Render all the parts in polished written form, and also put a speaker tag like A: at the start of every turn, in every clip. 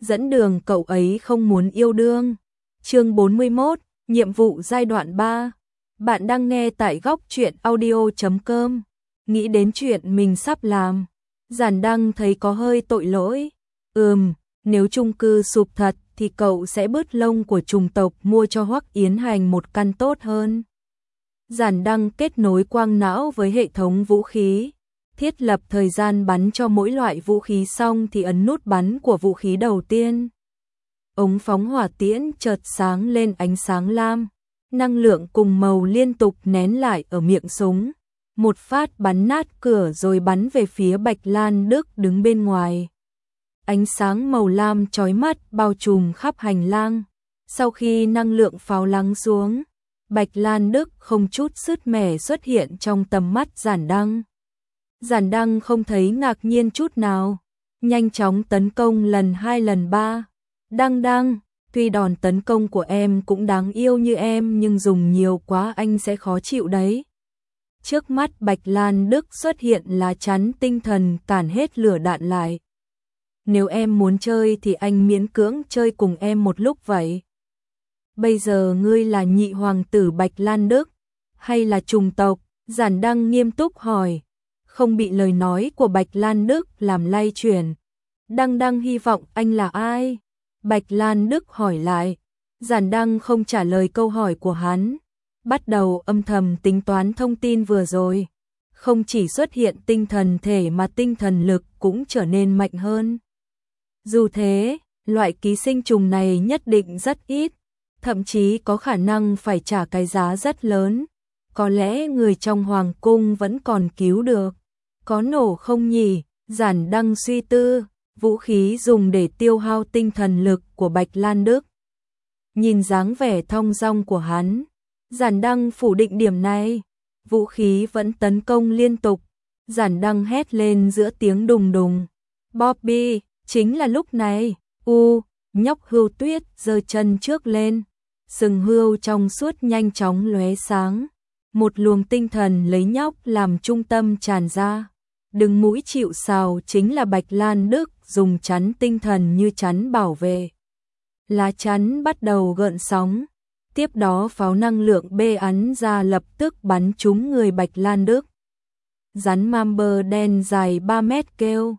A: dẫn đường cậu ấy không muốn yêu đương. Chương 41, nhiệm vụ giai đoạn 3. Bạn đang nghe tại góc truyện audio.com. Nghĩ đến chuyện mình sắp làm, Giản Đăng thấy có hơi tội lỗi. Nếu chung cư sụp thật thì cậu sẽ bứt lông của chủng tộc mua cho Hoắc Yến Hành một căn tốt hơn. Giản Đăng kết nối quang não với hệ thống vũ khí, thiết lập thời gian bắn cho mỗi loại vũ khí xong thì ấn nút bắn của vũ khí đầu tiên. Ống phóng hỏa tiễn chợt sáng lên ánh sáng lam, năng lượng cùng màu liên tục nén lại ở miệng súng. Một phát bắn nát cửa rồi bắn về phía Bạch Lan Đức đứng bên ngoài. Ánh sáng màu lam chói mắt bao trùm khắp hành lang. Sau khi năng lượng pháo lắng xuống, Bạch Lan Đức không chút sứt mẻ xuất hiện trong tầm mắt Giản Đăng. Giản Đăng không thấy ngạc nhiên chút nào, nhanh chóng tấn công lần 2 lần 3. Đăng, tuy đòn tấn công của em cũng đáng yêu như em nhưng dùng nhiều quá anh sẽ khó chịu đấy. Trước mắt Bạch Lan Đức xuất hiện lá chắn tinh thần cản hết lửa đạn lại. Nếu em muốn chơi thì anh miễn cưỡng chơi cùng em một lúc vậy. Bây giờ ngươi là nhị hoàng tử Bạch Lan Đức, hay là trùng tộc? Giản Đăng nghiêm túc hỏi, không bị lời nói của Bạch Lan Đức làm lay chuyển. Đăng hy vọng anh là ai? Bạch Lan Đức hỏi lại. Giản Đăng không trả lời câu hỏi của hắn, bắt đầu âm thầm tính toán thông tin vừa rồi. Không chỉ xuất hiện tinh thần thể mà tinh thần lực cũng trở nên mạnh hơn. Dù thế, loại ký sinh trùng này nhất định rất ít, thậm chí có khả năng phải trả cái giá rất lớn. Có lẽ người trong hoàng cung vẫn còn cứu được. Có nổ không nhỉ? Giản Đăng suy tư, vũ khí dùng để tiêu hao tinh thần lực của Bạch Lan Đức. Nhìn dáng vẻ thong dong của hắn, Giản Đăng phủ định điểm này. Vũ khí vẫn tấn công liên tục. Giản Đăng hét lên giữa tiếng đùng đùng. Bobby, chính là lúc này. Nhóc Hưu Tuyết giơ chân trước lên. Sừng hươu trong suốt nhanh chóng lóe sáng. Một luồng tinh thần lấy nhóc làm trung tâm tràn ra. Đứng mũi chịu sào chính là Bạch Lan Đức dùng chắn tinh thần như chắn bảo vệ. Lá chắn bắt đầu gợn sóng. Tiếp đó pháo năng lượng bê ắn ra lập tức bắn trúng người Bạch Lan Đức. Rắn Mamber đen dài 3 mét kêu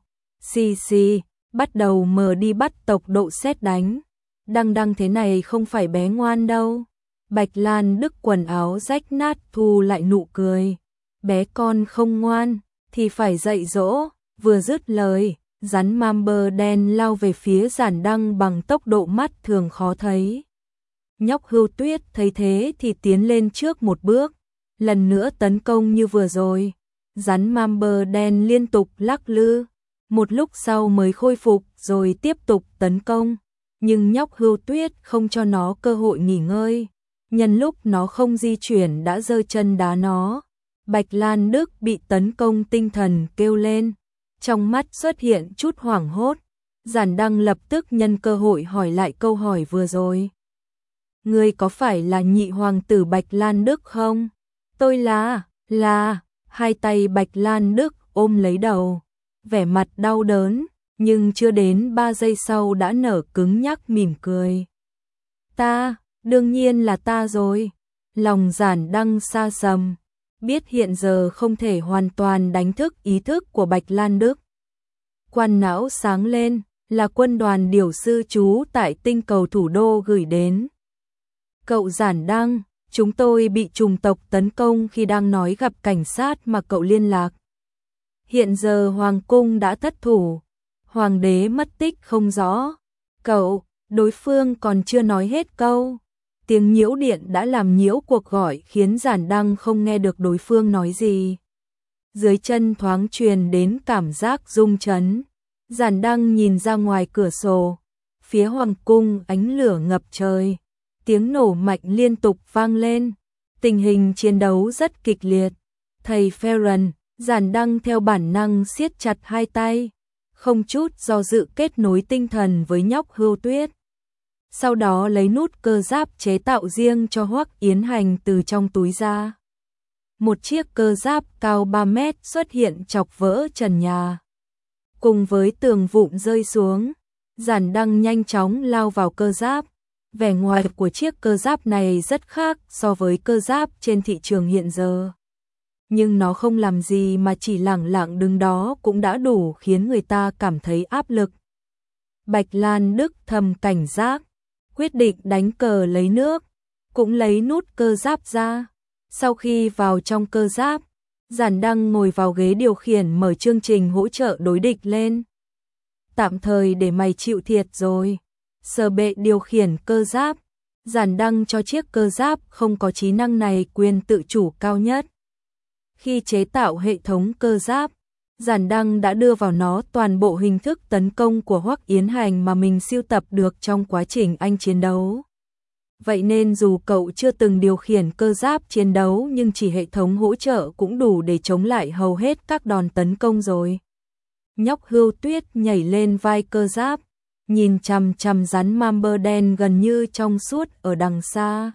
A: xì, bắt đầu mở đi bắt tốc độ sét đánh. Đăng thế này không phải bé ngoan đâu. Bạch Lan Đức quần áo rách nát thu lại nụ cười. Bé con không ngoan thì phải dạy dỗ. Vừa dứt lời, rắn Mamber đen lao về phía Giản Đăng bằng tốc độ mắt thường khó thấy. Nhóc Hưu Tuyết thấy thế thì tiến lên trước một bước, lần nữa tấn công như vừa rồi. Rắn Mamber đen liên tục lắc lư, một lúc sau mới khôi phục rồi tiếp tục tấn công. Nhưng nhóc Hưu Tuyết không cho nó cơ hội nghỉ ngơi, nhân lúc nó không di chuyển đã giơ chân đá nó. Bạch Lan Đức bị tấn công tinh thần kêu lên, trong mắt xuất hiện chút hoảng hốt. Giản Đăng lập tức nhân cơ hội hỏi lại câu hỏi vừa rồi. Ngươi có phải là nhị hoàng tử Bạch Lan Đức không? Tôi là. Hai tay Bạch Lan Đức ôm lấy đầu, vẻ mặt đau đớn, nhưng chưa đến 3 giây sau đã nở cứng nhắc mỉm cười. Ta, đương nhiên là ta rồi. Lòng Giản Đăng xa sầm, biết hiện giờ không thể hoàn toàn đánh thức ý thức của Bạch Lan Đức. Quan não sáng lên, là quân đoàn điểu sư trú tại tinh cầu thủ đô gửi đến. Cậu Giản Đăng, chúng tôi bị trùng tộc tấn công khi đang nói gặp cảnh sát mà cậu liên lạc. Hiện giờ hoàng cung đã thất thủ, hoàng đế mất tích không rõ. Đối phương còn chưa nói hết câu. Tiếng nhiễu điện đã làm nhiễu cuộc gọi khiến Giản Đăng không nghe được đối phương nói gì. Dưới chân thoáng truyền đến cảm giác rung chấn. Giản Đăng nhìn ra ngoài cửa sổ, phía hoàng cung ánh lửa ngập trời. Tiếng nổ mạnh liên tục vang lên, tình hình chiến đấu rất kịch liệt. Thầy Ferran, Giản Đăng theo bản năng siết chặt hai tay, không chút do dự kết nối tinh thần với nhóc Hưu Tuyết. Sau đó lấy nút cơ giáp chế tạo riêng cho Hoắc Yến Hành từ trong túi ra. Một chiếc cơ giáp cao 3 mét xuất hiện chọc vỡ trần nhà. Cùng với tường vụn rơi xuống, Giản Đăng nhanh chóng lao vào cơ giáp. Vẻ ngoài của chiếc cơ giáp này rất khác so với cơ giáp trên thị trường hiện giờ. Nhưng nó không làm gì mà chỉ lẳng lặng đứng đó cũng đã đủ khiến người ta cảm thấy áp lực. Bạch Lan Đức thầm cảnh giác, quyết định đánh cờ lấy nước, cũng lấy nút cơ giáp ra. Sau khi vào trong cơ giáp, Giản Đăng ngồi vào ghế điều khiển mở chương trình hỗ trợ đối địch lên. Tạm thời để mày chịu thiệt rồi. Sở bệ điều khiển cơ giáp, Giản Đăng cho chiếc cơ giáp không có trí năng này quyền tự chủ cao nhất. Khi chế tạo hệ thống cơ giáp, Giản Đăng đã đưa vào nó toàn bộ hình thức tấn công của Hoắc Yến Hành mà mình sưu tập được trong quá trình anh chiến đấu. Vậy nên dù cậu chưa từng điều khiển cơ giáp chiến đấu nhưng chỉ hệ thống hỗ trợ cũng đủ để chống lại hầu hết các đòn tấn công rồi. Nhóc Hưu Tuyết nhảy lên vai cơ giáp, nhìn chằm chằm rắn Mamber đen gần như trong suốt ở đằng xa.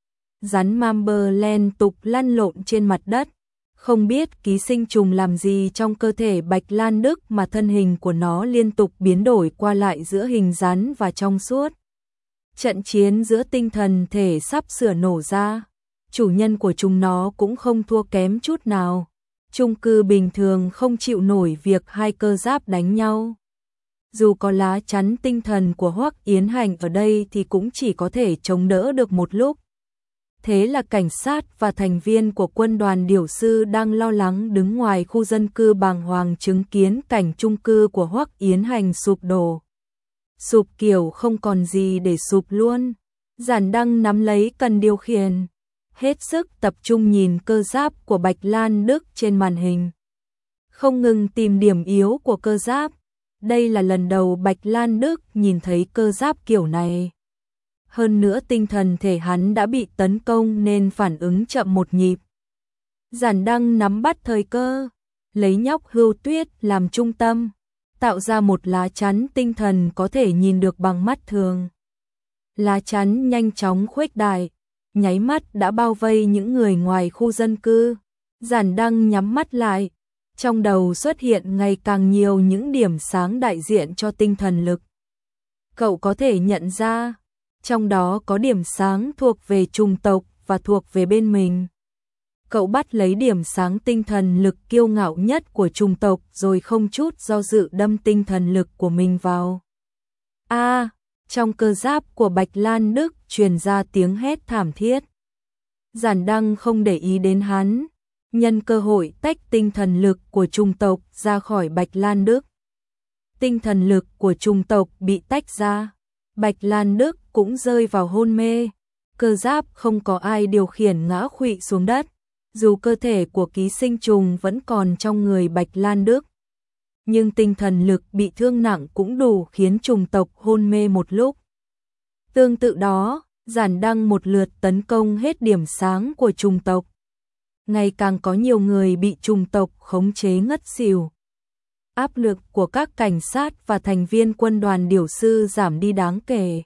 A: Rắn Mamber liên tục lăn lộn trên mặt đất, không biết ký sinh trùng làm gì trong cơ thể Bạch Lan Đức mà thân hình của nó liên tục biến đổi qua lại giữa hình rắn và trong suốt. Trận chiến giữa tinh thần thể sắp sửa nổ ra, chủ nhân của chúng nó cũng không thua kém chút nào. Chung cư bình thường không chịu nổi việc hai cơ giáp đánh nhau. Dù có lá chắn tinh thần của Hoắc Yến Hành ở đây thì cũng chỉ có thể chống đỡ được một lúc. Thế là cảnh sát và thành viên của quân đoàn điểu sư đang lo lắng đứng ngoài khu dân cư bàng hoàng chứng kiến cảnh chung cư của Hoắc Yến Hành sụp đổ. Sụp kiểu không còn gì để sụp luôn. Giản Đăng nắm lấy cần điều khiển, hết sức tập trung nhìn cơ giáp của Bạch Lan Đức trên màn hình. Không ngừng tìm điểm yếu của cơ giáp. Đây là lần đầu Bạch Lan Đức nhìn thấy cơ giáp kiểu này. Hơn nữa tinh thần thể hắn đã bị tấn công nên phản ứng chậm một nhịp. Giản Đăng nắm bắt thời cơ, lấy nhóc Hưu Tuyết làm trung tâm, tạo ra một lá chắn tinh thần có thể nhìn được bằng mắt thường. Lá chắn nhanh chóng khuếch đại, nháy mắt đã bao vây những người ngoài khu dân cư. Giản Đăng nhắm mắt lại, trong đầu xuất hiện ngày càng nhiều những điểm sáng đại diện cho tinh thần lực. Cậu có thể nhận ra, trong đó có điểm sáng thuộc về chủng tộc và thuộc về bên mình. Cậu bắt lấy điểm sáng tinh thần lực kiêu ngạo nhất của chủng tộc rồi không chút do dự đâm tinh thần lực của mình vào. Trong cơ giáp của Bạch Lan Đức truyền ra tiếng hét thảm thiết. Giản Đăng không để ý đến hắn, nhân cơ hội tách tinh thần lực của chủng tộc ra khỏi Bạch Lan Đức. Tinh thần lực của chủng tộc bị tách ra, Bạch Lan Đức cũng rơi vào hôn mê. Cơ giáp không có ai điều khiển ngã khuỵu xuống đất, dù cơ thể của ký sinh trùng vẫn còn trong người Bạch Lan Đức. Nhưng tinh thần lực bị thương nặng cũng đủ khiến chủng tộc hôn mê một lúc. Tương tự đó, Giản Đăng một lượt tấn công hết điểm sáng của chủng tộc. Ngày càng có nhiều người bị chủng tộc khống chế ngất xỉu. Áp lực của các cảnh sát và thành viên quân đoàn điểu sư giảm đi đáng kể.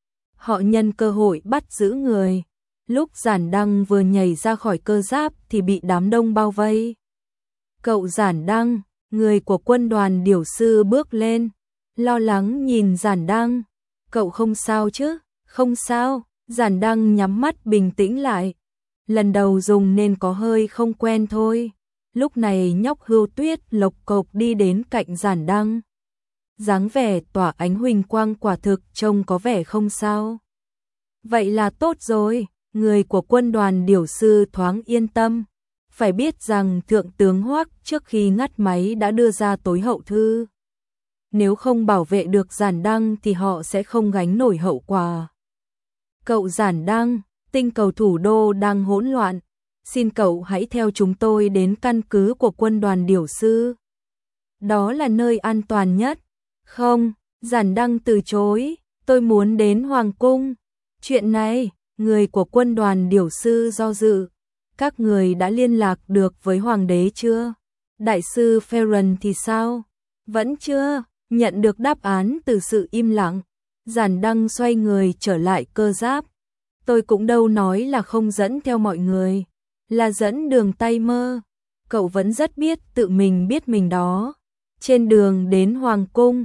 A: Họ nhân cơ hội bắt giữ người. Lúc Giản Đăng vừa nhảy ra khỏi cơ giáp thì bị đám đông bao vây. Cậu Giản Đăng, người của quân đoàn điểu sư bước lên, lo lắng nhìn Giản Đăng. Cậu không sao chứ? Không sao. Giản Đăng nhắm mắt bình tĩnh lại. Lần đầu dùng nên có hơi không quen thôi. Lúc này nhóc Hưu Tuyết lộc cộc đi đến cạnh Giản Đăng. Dáng vẻ tỏa ánh huỳnh quang quả thực trông có vẻ không sao. Vậy là tốt rồi, người của quân đoàn điểu sư thoáng yên tâm. Phải biết rằng Thượng tướng Hoắc trước khi ngắt máy đã đưa ra tối hậu thư. Nếu không bảo vệ được Giản Đăng thì họ sẽ không gánh nổi hậu quả. Cậu Giản Đăng, tinh cầu thủ đô đang hỗn loạn. Xin cậu hãy theo chúng tôi đến căn cứ của quân đoàn điểu sư. Đó là nơi an toàn nhất. Không, Giản Đăng từ chối, tôi muốn đến Hoàng cung. Chuyện này, người của quân đoàn điểu sư do dự. Các người đã liên lạc được với Hoàng đế chưa? Đại sư Ferren thì sao? Vẫn chưa, nhận được đáp án từ sự im lặng. Giản Đăng xoay người trở lại cơ giáp. Tôi cũng đâu nói là không dẫn theo mọi người. Là dẫn đường tay mơ. Cậu vẫn rất biết tự mình biết mình đó. Trên đường đến Hoàng cung,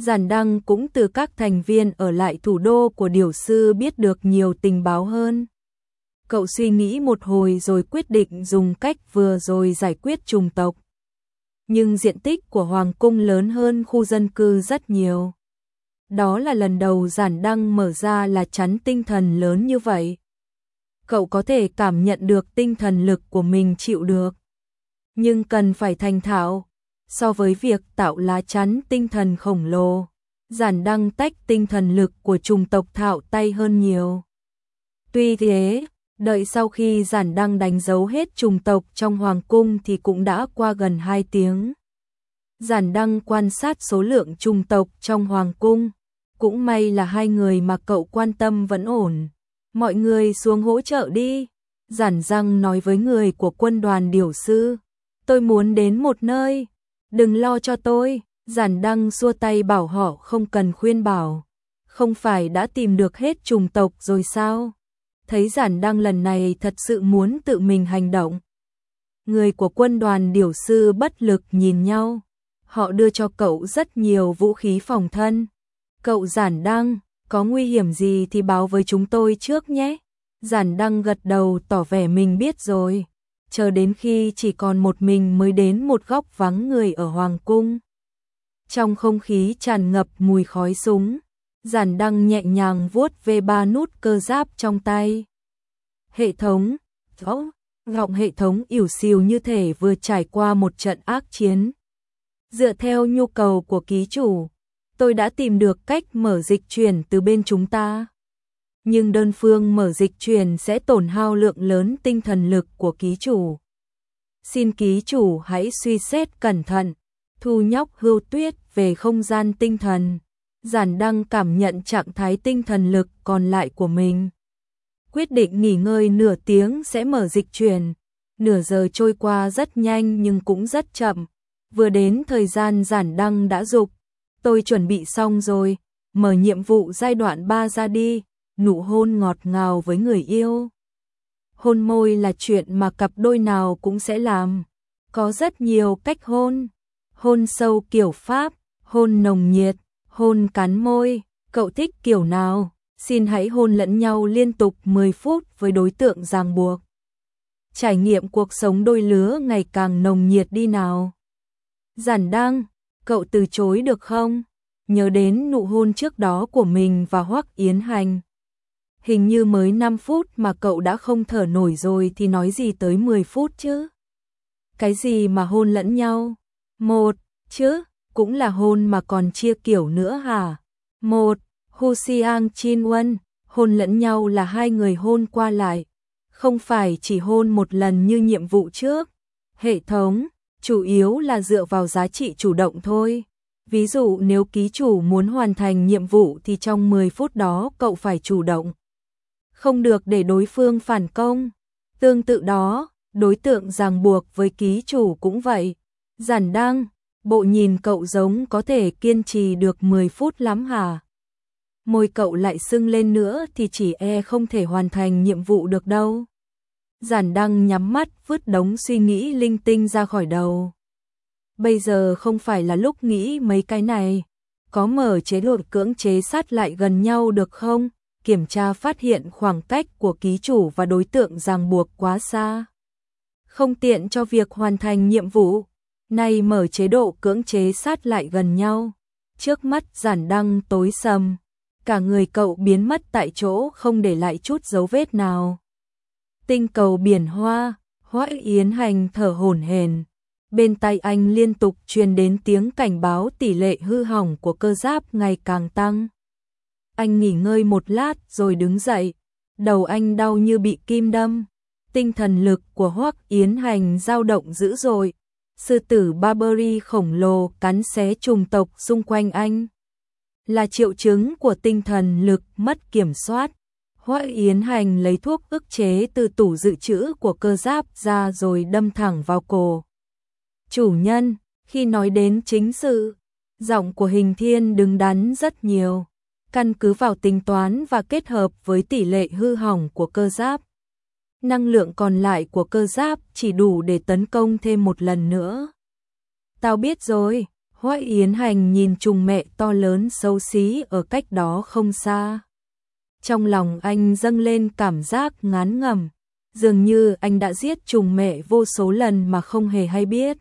A: Giản Đăng cũng từ các thành viên ở lại thủ đô của Điểu Sư biết được nhiều tình báo hơn. Cậu suy nghĩ một hồi rồi quyết định dùng cách vừa rồi giải quyết trùng tộc. Nhưng diện tích của Hoàng cung lớn hơn khu dân cư rất nhiều. Đó là lần đầu Giản Đăng mở ra là chắn tinh thần lớn như vậy. Cậu có thể cảm nhận được tinh thần lực của mình chịu được. Nhưng cần phải thành thạo. So với việc tạo lá chắn tinh thần khổng lồ, Giản Đăng tách tinh thần lực của trùng tộc thạo tay hơn nhiều. Tuy thế, đợi sau khi Giản Đăng đánh dấu hết trùng tộc trong Hoàng cung thì cũng đã qua gần 2 tiếng. Giản Đăng quan sát số lượng trùng tộc trong Hoàng cung. Cũng may là 2 người mà cậu quan tâm vẫn ổn. Mọi người xuống hỗ trợ đi. Giản Đăng nói với người của quân đoàn Điểu Sư. Tôi muốn đến một nơi. Đừng lo cho tôi. Giản Đăng xua tay bảo họ không cần khuyên bảo. Không phải đã tìm được hết trùng tộc rồi sao? Thấy Giản Đăng lần này thật sự muốn tự mình hành động. Người của quân đoàn Điểu Sư bất lực nhìn nhau. Họ đưa cho cậu rất nhiều vũ khí phòng thân. Cậu Giản Đăng, có nguy hiểm gì thì báo với chúng tôi trước nhé. Giản Đăng gật đầu tỏ vẻ mình biết rồi. Chờ đến khi chỉ còn một mình mới đến một góc vắng người ở Hoàng cung. Trong không khí tràn ngập mùi khói súng, Giản Đăng nhẹ nhàng vuốt về 3 nút cơ giáp trong tay. Hệ thống, giọng hệ thống ỉu xìu như thể vừa trải qua một trận ác chiến. Dựa theo nhu cầu của ký chủ, tôi đã tìm được cách mở dịch chuyển từ bên chúng ta. Nhưng đơn phương mở dịch chuyển sẽ tổn hao lượng lớn tinh thần lực của ký chủ. Xin ký chủ hãy suy xét cẩn thận. Thu nhóc Hưu Tuyết về không gian tinh thần. Giản Đăng cảm nhận trạng thái tinh thần lực còn lại của mình. Quyết định nghỉ ngơi nửa tiếng sẽ mở dịch chuyển. Nửa giờ trôi qua rất nhanh nhưng cũng rất chậm. Vừa đến thời gian Giản Đăng đã dục. Tôi chuẩn bị xong rồi, mở nhiệm vụ giai đoạn 3 ra đi. Nụ hôn ngọt ngào với người yêu. Hôn môi là chuyện mà cặp đôi nào cũng sẽ làm. Có rất nhiều cách hôn. Hôn sâu kiểu Pháp, hôn nồng nhiệt, hôn cắn môi. Cậu thích kiểu nào? Xin hãy hôn lẫn nhau liên tục 10 phút với đối tượng ràng buộc. Trải nghiệm cuộc sống đôi lứa ngày càng nồng nhiệt đi nào. Giản Đăng, cậu từ chối được không? Nhớ đến nụ hôn trước đó của mình và Hoắc Yến Hành. Hình như mới 5 phút mà cậu đã không thở nổi rồi thì nói gì tới 10 phút chứ? Cái gì mà hôn lẫn nhau? Một, chứ, cũng là hôn mà còn chia kiểu nữa hả? Một, Hu Xiang Chin Won, hôn lẫn nhau là 2 người hôn qua lại, không phải chỉ hôn một lần như nhiệm vụ trước. Hệ thống, chủ yếu là dựa vào giá trị chủ động thôi. Ví dụ nếu ký chủ muốn hoàn thành nhiệm vụ thì trong 10 phút đó cậu phải chủ động. Không được để đối phương phản công. Tương tự đó, đối tượng ràng buộc với ký chủ cũng vậy. Giản Đăng, bộ nhìn cậu giống có thể kiên trì được 10 phút lắm hả? Môi cậu lại sưng lên nữa thì chỉ không thể hoàn thành nhiệm vụ được đâu. Giản Đăng nhắm mắt vứt đống suy nghĩ linh tinh ra khỏi đầu. Bây giờ không phải là lúc nghĩ mấy cái này. Có mở chế độ cưỡng chế sát lại gần nhau được không? Kiểm tra phát hiện khoảng cách của ký chủ và đối tượng ràng buộc quá xa. Không tiện cho việc hoàn thành nhiệm vụ. Nay mở chế độ cưỡng chế sát lại gần nhau. Trước mắt Giản Đăng tối sầm. Cả người cậu biến mất tại chỗ không để lại chút dấu vết nào. Tinh cầu biển hoa, Hoắc Yến Hành thở hổn hển. Bên tai anh liên tục truyền đến tiếng cảnh báo tỷ lệ hư hỏng của cơ giáp ngày càng tăng. Anh nghỉ ngơi một lát rồi đứng dậy. Đầu anh đau như bị kim đâm. Tinh thần lực của Hoắc Yến Hành dao động dữ dội. Sư tử Barbary khổng lồ cắn xé trùng tộc xung quanh anh. Là triệu chứng của tinh thần lực mất kiểm soát. Hoắc Yến Hành lấy thuốc ức chế từ tủ dự trữ của cơ giáp ra rồi đâm thẳng vào cổ. Chủ nhân, khi nói đến chính sự, giọng của Hình Thiên đứng đắn rất nhiều. Căn cứ vào tính toán và kết hợp với tỷ lệ hư hỏng của cơ giáp, năng lượng còn lại của cơ giáp chỉ đủ để tấn công thêm một lần nữa. Tao biết rồi, Hoắc Yến Hành nhìn trùng mẹ to lớn xấu xí ở cách đó không xa. Trong lòng anh dâng lên cảm giác ngán ngẩm, dường như anh đã giết trùng mẹ vô số lần mà không hề hay biết.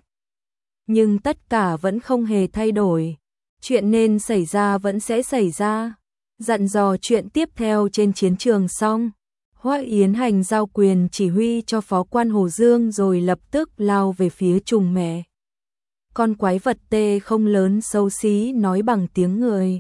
A: Nhưng tất cả vẫn không hề thay đổi, chuyện nên xảy ra vẫn sẽ xảy ra. Dặn dò chuyện tiếp theo trên chiến trường xong, Hoắc Yến Hành giao quyền chỉ huy cho phó quan Hồ Dương rồi lập tức lao về phía trùng mẹ. Con quái vật tê không lớn xấu xí nói bằng tiếng người.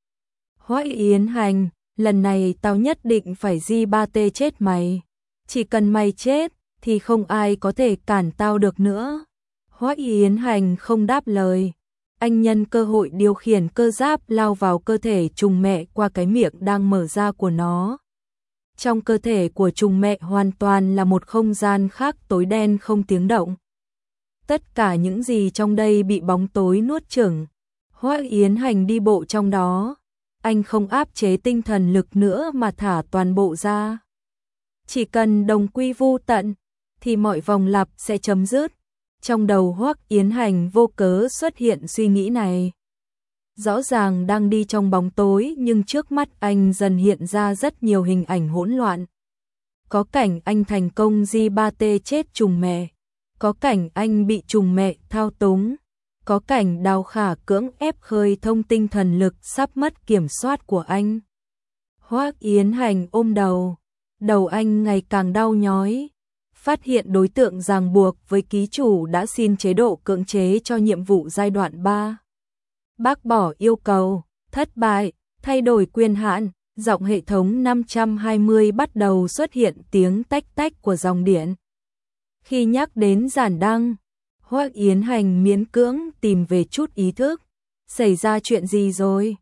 A: Hoắc Yến Hành, lần này tao nhất định phải G3T chết mày. Chỉ cần mày chết, thì không ai có thể cản tao được nữa. Hoắc Yến Hành không đáp lời. Anh nhân cơ hội điều khiển cơ giáp lao vào cơ thể trùng mẹ qua cái miệng đang mở ra của nó. Trong cơ thể của trùng mẹ hoàn toàn là một không gian khác tối đen không tiếng động. Tất cả những gì trong đây bị bóng tối nuốt chửng. Hoắc Yến Hành đi bộ trong đó. Anh không áp chế tinh thần lực nữa mà thả toàn bộ ra. Chỉ cần đồng quy vu tận, thì mọi vòng lặp sẽ chấm dứt. Trong đầu Hoắc Yến Hành vô cớ xuất hiện suy nghĩ này. Rõ ràng đang đi trong bóng tối nhưng trước mắt anh dần hiện ra rất nhiều hình ảnh hỗn loạn. Có cảnh anh thành công G3T chết trùng mẹ. Có cảnh anh bị trùng mẹ thao túng. Có cảnh Đào Khả cưỡng ép khơi thông tinh thần lực sắp mất kiểm soát của anh. Hoắc Yến Hành ôm đầu. Đầu anh ngày càng đau nhói. Phát hiện đối tượng ràng buộc với ký chủ đã xin chế độ cưỡng chế cho nhiệm vụ giai đoạn 3. Bác bỏ yêu cầu, thất bại, thay đổi quyền hạn, giọng hệ thống 520 bắt đầu xuất hiện tiếng tách tách của dòng điện. Khi nhắc đến Giản Đăng, Hoắc Yến Hành miễn cưỡng tìm về chút ý thức. Xảy ra chuyện gì rồi?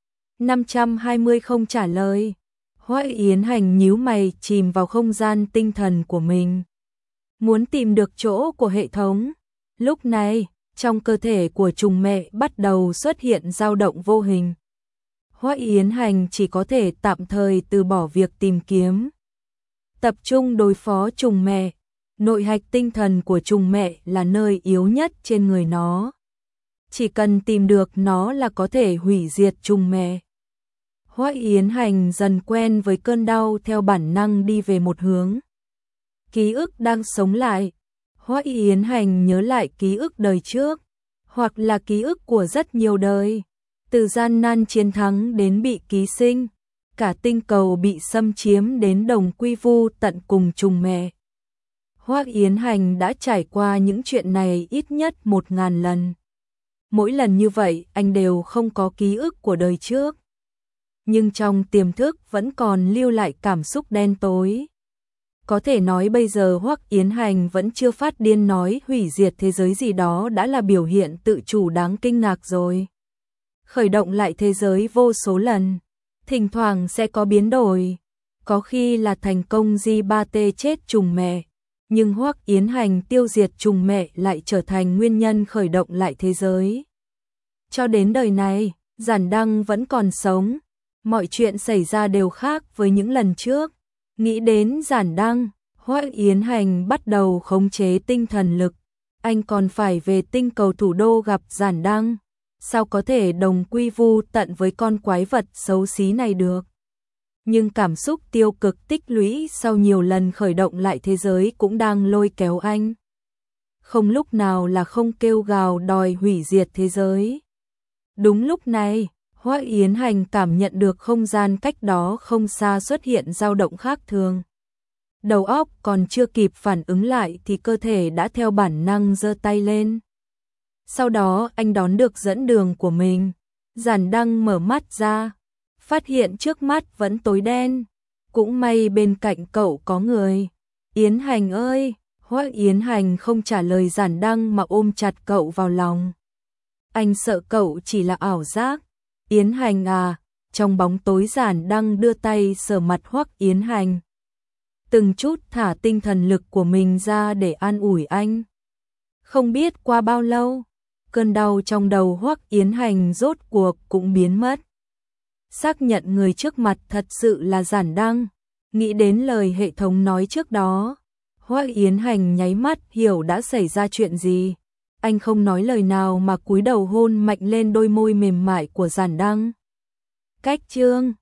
A: 520 không trả lời. Hoắc Yến Hành nhíu mày chìm vào không gian tinh thần của mình. Muốn tìm được chỗ của hệ thống. Lúc này, trong cơ thể của trùng mẹ bắt đầu xuất hiện dao động vô hình. Hoắc Yến Hành chỉ có thể tạm thời từ bỏ việc tìm kiếm. Tập trung đối phó trùng mẹ. Nội hạch tinh thần của trùng mẹ là nơi yếu nhất trên người nó. Chỉ cần tìm được nó là có thể hủy diệt trùng mẹ. Hoắc Yến Hành dần quen với cơn đau theo bản năng đi về một hướng. Ký ức đang sống lại. Hoắc Yến Hành nhớ lại ký ức đời trước, hoặc là ký ức của rất nhiều đời. Từ gian nan chiến thắng đến bị ký sinh, cả tinh cầu bị xâm chiếm đến đồng quy vu tận cùng trùng mẹ. Hoắc Yến Hành đã trải qua những chuyện này ít nhất 1000 lần. Mỗi lần như vậy anh đều không có ký ức của đời trước. Nhưng trong tiềm thức vẫn còn lưu lại cảm xúc đen tối. Có thể nói bây giờ Hoắc Yến Hành vẫn chưa phát điên nói hủy diệt thế giới gì đó đã là biểu hiện tự chủ đáng kinh ngạc rồi. Khởi động lại thế giới vô số lần, thỉnh thoảng sẽ có biến đổi, có khi là thành công G3T chết trùng mẹ, nhưng Hoắc Yến Hành tiêu diệt trùng mẹ lại trở thành nguyên nhân khởi động lại thế giới. Cho đến đời này, Giản Đăng vẫn còn sống, mọi chuyện xảy ra đều khác với những lần trước. Nghĩ đến Giản Đăng, Hoắc Yến Hành bắt đầu khống chế tinh thần lực. Anh còn phải về tinh cầu thủ đô gặp Giản Đăng. Sao có thể đồng quy vu tận với con quái vật xấu xí này được? Nhưng cảm xúc tiêu cực tích lũy sau nhiều lần khởi động lại thế giới cũng đang lôi kéo anh. Không lúc nào là không kêu gào đòi hủy diệt thế giới. Đúng lúc này, Hoắc Yến Hành cảm nhận được không gian cách đó không xa xuất hiện dao động khác thường. Đầu óc còn chưa kịp phản ứng lại thì cơ thể đã theo bản năng giơ tay lên. Sau đó anh đón được dẫn đường của mình. Giản Đăng mở mắt ra, phát hiện trước mắt vẫn tối đen. Cũng may bên cạnh cậu có người. Yến Hành ơi! Hoắc Yến Hành không trả lời Giản Đăng mà ôm chặt cậu vào lòng. Anh sợ cậu chỉ là ảo giác. Yến Hành à! Trong bóng tối Giản Đăng đưa tay sờ mặt Hoắc Yến Hành. Từng chút thả tinh thần lực của mình ra để an ủi anh. Không biết qua bao lâu, cơn đau trong đầu Hoắc Yến Hành rốt cuộc cũng biến mất. Xác nhận người trước mặt thật sự là Giản Đăng, nghĩ đến lời hệ thống nói trước đó, Hoắc Yến Hành nháy mắt hiểu đã xảy ra chuyện gì. anh không nói lời nào mà cúi đầu hôn mạnh lên đôi môi mềm mại của Giản Đăng. Cách chương